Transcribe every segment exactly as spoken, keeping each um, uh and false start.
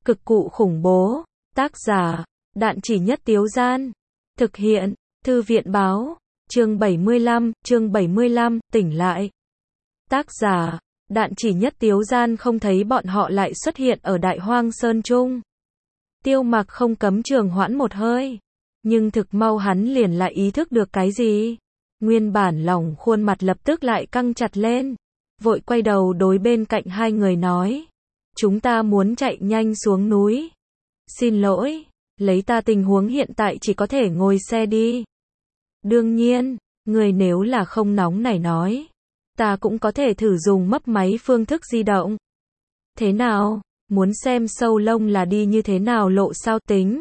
Cực cụ khủng bố. Tác giả, Đạn Chỉ Nhất Tiếu Gian. Thực hiện, Thư viện báo. Chương bảy mươi lăm, chương bảy mươi lăm, tỉnh lại. Tác giả, Đạn Chỉ Nhất Tiếu Gian không thấy bọn họ lại xuất hiện ở Đại Hoang Sơn Trung. Tiêu Mặc không cấm trường hoãn một hơi. Nhưng thực mau hắn liền lại ý thức được cái gì. Nguyên bản lòng khuôn mặt lập tức lại căng chặt lên. Vội quay đầu đối bên cạnh hai người nói. Chúng ta muốn chạy nhanh xuống núi. Xin lỗi, lấy ta tình huống hiện tại chỉ có thể ngồi xe đi. Đương nhiên, người nếu là không nóng nảy nói. Ta cũng có thể thử dùng mấp máy phương thức di động. Thế nào, muốn xem sâu lông là đi như thế nào lộ sao tính.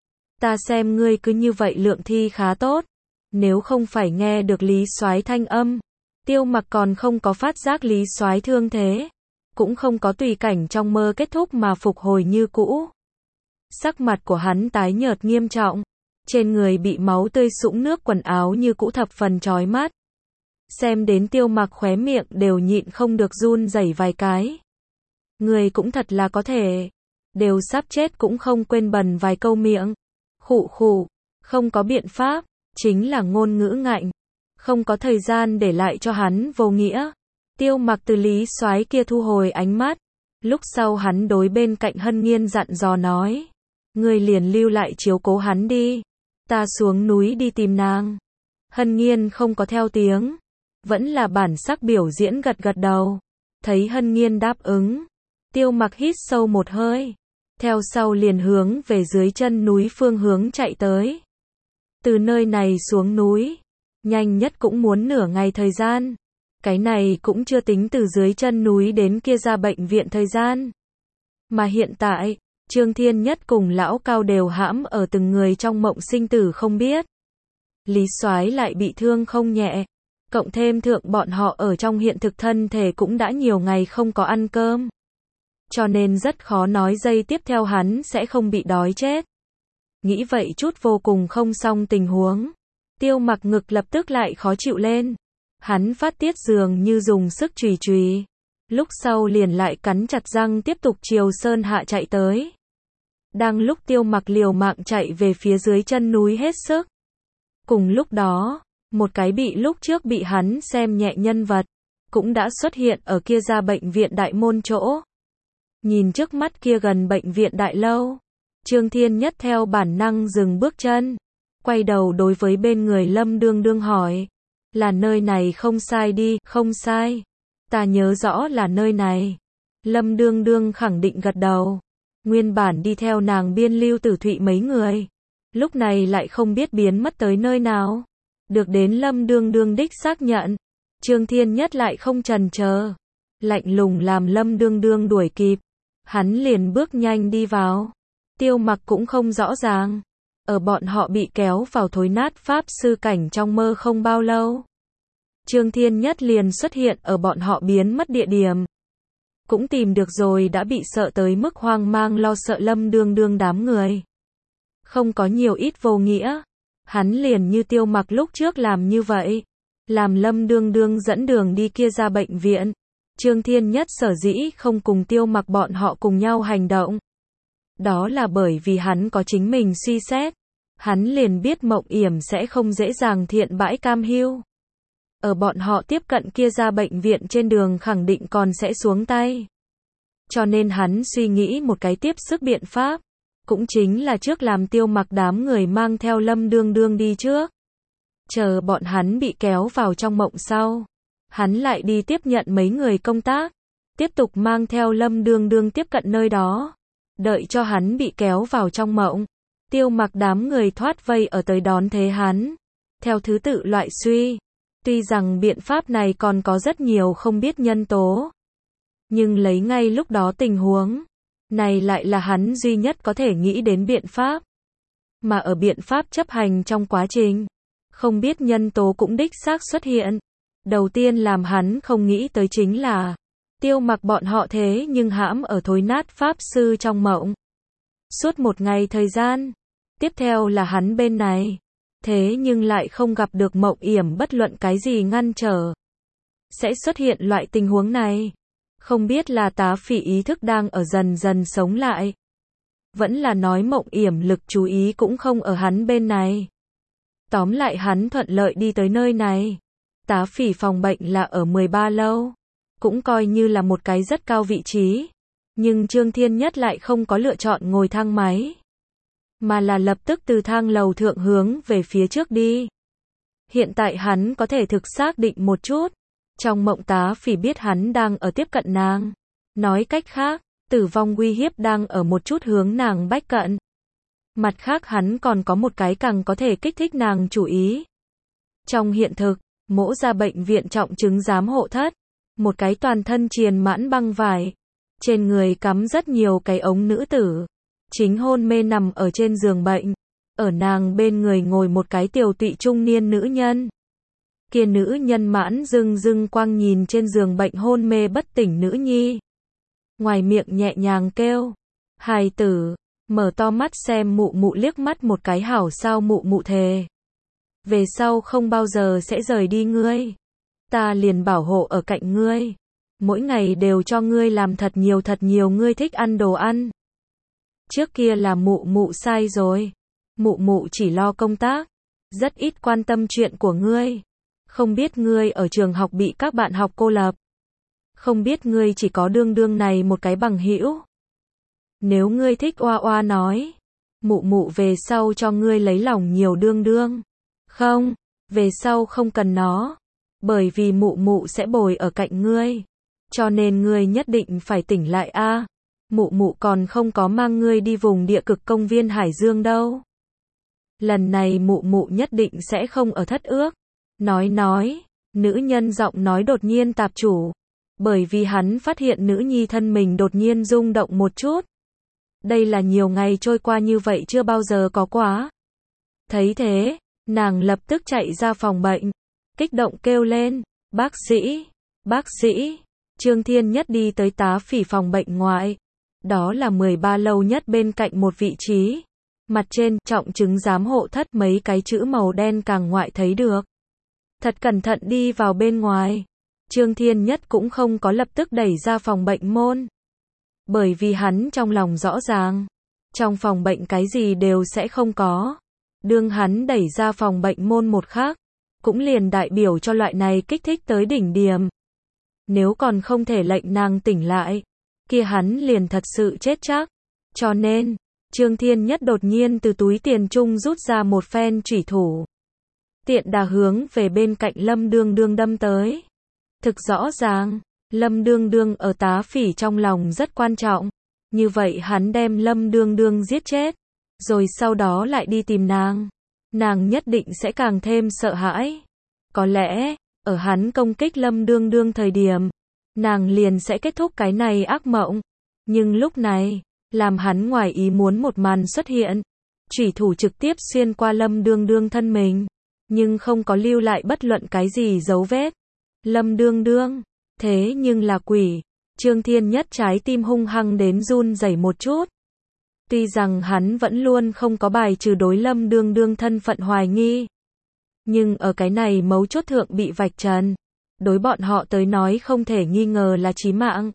Ta xem ngươi cứ như vậy lượng thi khá tốt. Nếu không phải nghe được Lý Soái thanh âm. Tiêu Mặc còn không có phát giác Lý Soái thương thế. Cũng không có tùy cảnh trong mơ kết thúc mà phục hồi như cũ. Sắc mặt của hắn tái nhợt nghiêm trọng. Trên người bị máu tươi sũng nước, quần áo như cũ thập phần chói mắt. Xem đến Tiêu Mặc khóe miệng đều nhịn không được run rẩy vài cái. Người cũng thật là có thể. Đều sắp chết cũng không quên bần vài câu miệng. Khụ khụ, không có biện pháp, chính là ngôn ngữ ngạnh. Không có thời gian để lại cho hắn vô nghĩa. Tiêu Mặc từ Lý Soái kia thu hồi ánh mắt. Lúc sau hắn đối bên cạnh Hân Nghiên dặn dò nói. Người liền lưu lại chiếu cố hắn đi. Ta xuống núi đi tìm nàng. Hân Nghiên không có theo tiếng. Vẫn là bản sắc biểu diễn gật gật đầu. Thấy Hân Nghiên đáp ứng. Tiêu Mặc hít sâu một hơi. Theo sau liền hướng về dưới chân núi phương hướng chạy tới. Từ nơi này xuống núi. Nhanh nhất cũng muốn nửa ngày thời gian. Cái này cũng chưa tính từ dưới chân núi đến kia ra bệnh viện thời gian. Mà hiện tại, Trương Thiên Nhất cùng Lão Cao đều hãm ở từng người trong mộng sinh tử không biết. Lý Soái lại bị thương không nhẹ. Cộng thêm thượng bọn họ ở trong hiện thực thân thể cũng đã nhiều ngày không có ăn cơm. Cho nên rất khó nói giây tiếp theo hắn sẽ không bị đói chết. Nghĩ vậy chút vô cùng không xong tình huống. Tiêu Mặc ngực lập tức lại khó chịu lên. Hắn phát tiết dường như dùng sức chùy chùy. Lúc sau liền lại cắn chặt răng tiếp tục chiều sơn hạ chạy tới. Đang lúc Tiêu Mặc liều mạng chạy về phía dưới chân núi hết sức. Cùng lúc đó, một cái bị lúc trước bị hắn xem nhẹ nhân vật, cũng đã xuất hiện ở kia ra bệnh viện đại môn chỗ. Nhìn trước mắt kia gần bệnh viện đại lâu. Trương Thiên Nhất theo bản năng dừng bước chân. Quay đầu đối với bên người Lâm Đương Đương hỏi. Là nơi này không sai đi, không sai. Ta nhớ rõ là nơi này. Lâm Đương Đương khẳng định gật đầu. Nguyên bản đi theo nàng biên Lưu Tử Thụy mấy người. Lúc này lại không biết biến mất tới nơi nào. Được đến Lâm Đương Đương đích xác nhận. Trương Thiên Nhất lại không chần chờ. Lạnh lùng làm Lâm Đương Đương đuổi kịp. Hắn liền bước nhanh đi vào. Tiêu Mặc cũng không rõ ràng. Ở bọn họ bị kéo vào thối nát pháp sư cảnh trong mơ không bao lâu. Trương Thiên Nhất liền xuất hiện ở bọn họ biến mất địa điểm. Cũng tìm được rồi đã bị sợ tới mức hoang mang lo sợ Lâm Đương Đương đám người. Không có nhiều ít vô nghĩa. Hắn liền như Tiêu Mặc lúc trước làm như vậy. Làm Lâm Đương Đương dẫn đường đi kia ra bệnh viện. Trương Thiên Nhất sở dĩ không cùng Tiêu Mặc bọn họ cùng nhau hành động. Đó là bởi vì hắn có chính mình suy xét. Hắn liền biết Mộng Yểm sẽ không dễ dàng thiện bãi cam hiu. Ở bọn họ tiếp cận kia ra bệnh viện trên đường khẳng định còn sẽ xuống tay. Cho nên hắn suy nghĩ một cái tiếp sức biện pháp. Cũng chính là trước làm Tiêu Mặc đám người mang theo Lâm Đương Đương đi trước. Chờ bọn hắn bị kéo vào trong mộng sau. Hắn lại đi tiếp nhận mấy người công tác. Tiếp tục mang theo Lâm Đương Đương tiếp cận nơi đó. Đợi cho hắn bị kéo vào trong mộng. Tiêu Mặc đám người thoát vây ở tới đón thế hắn. Theo thứ tự loại suy. Tuy rằng biện pháp này còn có rất nhiều không biết nhân tố. Nhưng lấy ngay lúc đó tình huống. Này lại là hắn duy nhất có thể nghĩ đến biện pháp. Mà ở biện pháp chấp hành trong quá trình. Không biết nhân tố cũng đích xác xuất hiện. Đầu tiên làm hắn không nghĩ tới chính là. Tiêu Mặc bọn họ thế nhưng hãm ở thối nát pháp sư trong mộng. Suốt một ngày thời gian. Tiếp theo là hắn bên này. Thế nhưng lại không gặp được Mộng Yểm bất luận cái gì ngăn trở. Sẽ xuất hiện loại tình huống này. Không biết là tá phỉ ý thức đang ở dần dần sống lại. Vẫn là nói Mộng Yểm Lực chú ý cũng không ở hắn bên này. Tóm lại hắn thuận lợi đi tới nơi này. Tá Phỉ phòng bệnh là ở mười ba lâu. Cũng coi như là một cái rất cao vị trí. Nhưng Trương Thiên Nhất lại không có lựa chọn ngồi thang máy. Mà là lập tức từ thang lầu thượng hướng về phía trước đi. Hiện tại hắn có thể thực xác định một chút. Trong mộng Tá Phỉ biết hắn đang ở tiếp cận nàng. Nói cách khác, tử vong uy hiếp đang ở một chút hướng nàng bách cận. Mặt khác hắn còn có một cái càng có thể kích thích nàng chú ý. Trong hiện thực, Mỗ ra bệnh viện trọng chứng giám hộ thất. Một cái toàn thân triền mãn băng vải. Trên người cắm rất nhiều cái ống nữ tử. Chính hôn mê nằm ở trên giường bệnh. Ở nàng bên người ngồi một cái tiều tụy trung niên nữ nhân. Kia nữ nhân mãn dưng dưng quang nhìn trên giường bệnh hôn mê bất tỉnh nữ nhi. Ngoài miệng nhẹ nhàng kêu. Hài tử, mở to mắt xem mụ mụ liếc mắt một cái hảo sao mụ mụ thề. Về sau không bao giờ sẽ rời đi ngươi. Ta liền bảo hộ ở cạnh ngươi. Mỗi ngày đều cho ngươi làm thật nhiều thật nhiều ngươi thích ăn đồ ăn. Trước kia là mụ mụ sai rồi. Mụ mụ chỉ lo công tác. Rất ít quan tâm chuyện của ngươi. Không biết ngươi ở trường học bị các bạn học cô lập. Không biết ngươi chỉ có đương đương này một cái bằng hữu. Nếu ngươi thích oa oa nói. Mụ mụ về sau cho ngươi lấy lòng nhiều đương đương. Không, về sau không cần nó. Bởi vì mụ mụ sẽ bồi ở cạnh ngươi. Cho nên ngươi nhất định phải tỉnh lại a. À, mụ mụ còn không có mang ngươi đi vùng địa cực công viên Hải Dương đâu. Lần này mụ mụ nhất định sẽ không ở thất ước. Nói nói, nữ nhân giọng nói đột nhiên tạp chủ. Bởi vì hắn phát hiện nữ nhi thân mình đột nhiên rung động một chút. Đây là nhiều ngày trôi qua như vậy chưa bao giờ có quá. Thấy thế, nàng lập tức chạy ra phòng bệnh. Kích động kêu lên, bác sĩ, bác sĩ. Trương Thiên Nhất đi tới Tá Phỉ phòng bệnh ngoại. Đó là mười ba lâu nhất bên cạnh một vị trí. Mặt trên, trọng chứng giám hộ thất mấy cái chữ màu đen càng ngoại thấy được. Thật cẩn thận đi vào bên ngoài. Trương Thiên Nhất cũng không có lập tức đẩy ra phòng bệnh môn. Bởi vì hắn trong lòng rõ ràng. Trong phòng bệnh cái gì đều sẽ không có. Đương hắn đẩy ra phòng bệnh môn một khắc. Cũng liền đại biểu cho loại này kích thích tới đỉnh điểm. Nếu còn không thể lệnh nàng tỉnh lại. Kia hắn liền thật sự chết chắc. Cho nên, Trương Thiên Nhất đột nhiên từ túi tiền trung rút ra một phen chủy thủ. Tiện đà hướng về bên cạnh Lâm Đương Đương đâm tới. Thực rõ ràng, Lâm Đương Đương ở Tá Phỉ trong lòng rất quan trọng. Như vậy hắn đem Lâm Đương Đương giết chết. Rồi sau đó lại đi tìm nàng. Nàng nhất định sẽ càng thêm sợ hãi. Có lẽ, ở hắn công kích Lâm Đương Đương thời điểm, nàng liền sẽ kết thúc cái này ác mộng. Nhưng lúc này, làm hắn ngoài ý muốn một màn xuất hiện. Chủy thủ trực tiếp xuyên qua Lâm Đương Đương thân mình. Nhưng không có lưu lại bất luận cái gì dấu vết. Lâm Đương Đương, thế nhưng là quỷ. Trương Thiên Nhất trái tim hung hăng đến run rẩy một chút. Tuy rằng hắn vẫn luôn không có bài trừ đối Lâm Đương Đương thân phận hoài nghi. Nhưng ở cái này mấu chốt thượng bị vạch trần. Đối bọn họ tới nói không thể nghi ngờ là chí mạng.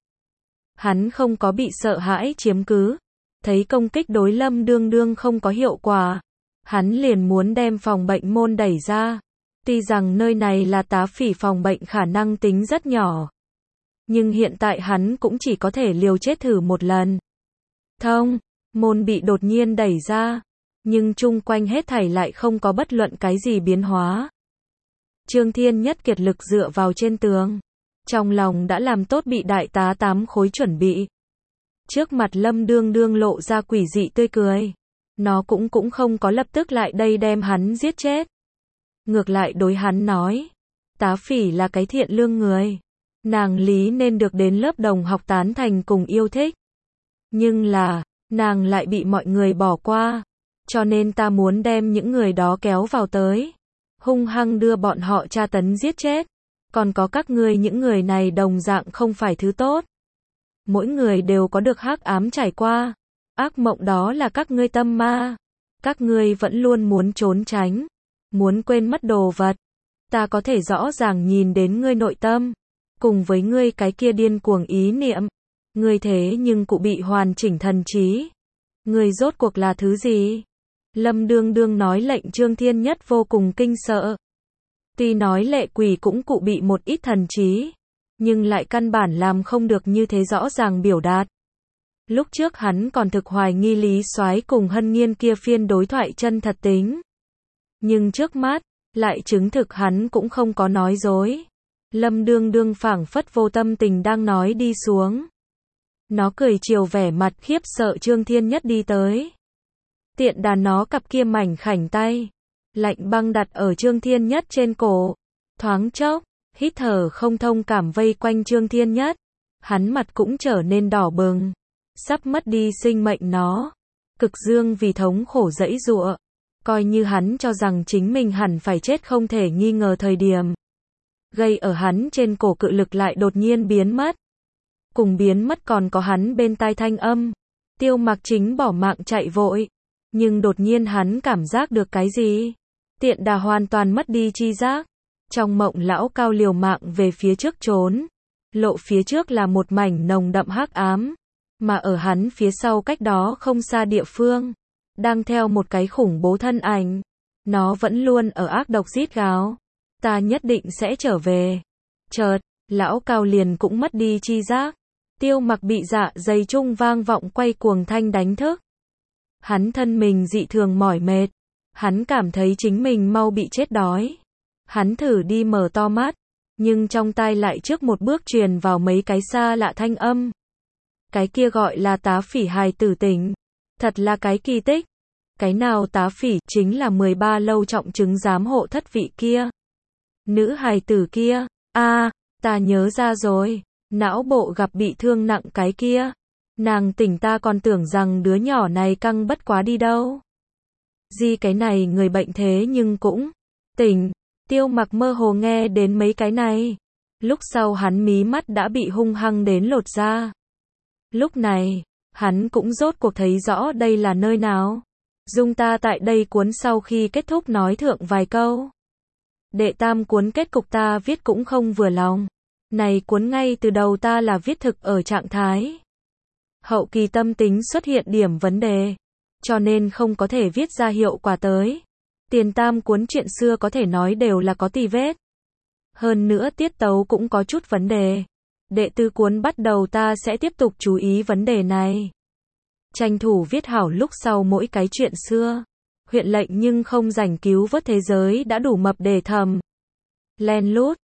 Hắn không có bị sợ hãi chiếm cứ. Thấy công kích đối Lâm Đương Đương không có hiệu quả. Hắn liền muốn đem phòng bệnh môn đẩy ra. Tuy rằng nơi này là Tá Phỉ phòng bệnh khả năng tính rất nhỏ. Nhưng hiện tại hắn cũng chỉ có thể liều chết thử một lần. Thông, môn bị đột nhiên đẩy ra. Nhưng chung quanh hết thảy lại không có bất luận cái gì biến hóa. Trương Thiên Nhất kiệt lực dựa vào trên tường. Trong lòng đã làm tốt bị đại tá tám khối chuẩn bị. Trước mặt Lâm Đương Đương lộ ra quỷ dị tươi cười. Nó cũng cũng không có lập tức lại đây đem hắn giết chết. Ngược lại đối hắn nói. Tá Phỉ là cái thiện lương người. Nàng lý nên được đến lớp đồng học tán thành cùng yêu thích. Nhưng là, nàng lại bị mọi người bỏ qua. Cho nên ta muốn đem những người đó kéo vào tới. Hung hăng đưa bọn họ tra tấn giết chết. Còn có các ngươi những người này đồng dạng không phải thứ tốt. Mỗi người đều có được hắc ám trải qua. Ác mộng đó là các ngươi tâm ma. Các ngươi vẫn luôn muốn trốn tránh. Muốn quên mất đồ vật. Ta có thể rõ ràng nhìn đến ngươi nội tâm. Cùng với ngươi cái kia điên cuồng ý niệm. Ngươi thế nhưng cụ bị hoàn chỉnh thần trí. Người rốt cuộc là thứ gì? Lâm Đương Đương nói lệnh Trương Thiên Nhất vô cùng kinh sợ. Tuy nói lệ quỷ cũng cụ bị một ít thần trí, nhưng lại căn bản làm không được như thế rõ ràng biểu đạt. Lúc trước hắn còn thực hoài nghi Lý Soái cùng Hân Nghiên kia phiên đối thoại chân thật tính. Nhưng trước mắt, lại chứng thực hắn cũng không có nói dối. Lâm Đương Đương phảng phất vô tâm tình đang nói đi xuống. Nó cười chiều vẻ mặt khiếp sợ Trương Thiên Nhất đi tới. Tiện đà nó cặp kia mảnh khảnh tay, lạnh băng đặt ở Trương Thiên Nhất trên cổ. Thoáng chốc, hít thở không thông cảm vây quanh Trương Thiên Nhất. Hắn mặt cũng trở nên đỏ bừng, sắp mất đi sinh mệnh nó. Cực dương vì thống khổ giãy giụa, coi như hắn cho rằng chính mình hẳn phải chết không thể nghi ngờ thời điểm. Gây ở hắn trên cổ cự lực lại đột nhiên biến mất. Cùng biến mất còn có hắn bên tai thanh âm. Tiêu Mặc chính bỏ mạng chạy vội. Nhưng đột nhiên hắn cảm giác được cái gì? Tiện đà hoàn toàn mất đi chi giác. Trong mộng lão cao liều mạng về phía trước trốn. Lộ phía trước là một mảnh nồng đậm hắc ám. Mà ở hắn phía sau cách đó không xa địa phương, đang theo một cái khủng bố thân ảnh. Nó vẫn luôn ở ác độc rít gào. Ta nhất định sẽ trở về. Chợt, lão cao liền cũng mất đi chi giác. Tiêu Mặc bị dạ dày trung vang vọng quay cuồng thanh đánh thức. Hắn thân mình dị thường mỏi mệt. Hắn cảm thấy chính mình mau bị chết đói. Hắn thử đi mở to mắt, nhưng trong tai lại trước một bước truyền vào mấy cái xa lạ thanh âm. Cái kia gọi là Tá Phỉ hài tử tỉnh. Thật là cái kỳ tích. Cái nào Tá Phỉ? Chính là mười ba lâu trọng chứng giám hộ thất vị kia. Nữ hài tử kia. A, à, ta nhớ ra rồi. Não bộ gặp bị thương nặng cái kia. Nàng tỉnh, ta còn tưởng rằng đứa nhỏ này căng bất quá đi đâu. Di cái này người bệnh thế nhưng cũng tỉnh. Tiêu Mặc mơ hồ nghe đến mấy cái này. Lúc sau hắn mí mắt đã bị hung hăng đến lột ra. Lúc này, hắn cũng rốt cuộc thấy rõ đây là nơi nào. Dung ta tại đây cuốn sau khi kết thúc nói thượng vài câu. Đệ tam cuốn kết cục ta viết cũng không vừa lòng. Này cuốn ngay từ đầu ta là viết thực ở trạng thái. Hậu kỳ tâm tính xuất hiện điểm vấn đề. Cho nên không có thể viết ra hiệu quả tới. Tiền tam cuốn chuyện xưa có thể nói đều là có tì vết. Hơn nữa tiết tấu cũng có chút vấn đề. Đệ tư cuốn bắt đầu ta sẽ tiếp tục chú ý vấn đề này. Tranh thủ viết hảo lúc sau mỗi cái chuyện xưa. Huyện lệnh nhưng không rảnh cứu vớt thế giới đã đủ mập để thầm. Len lút,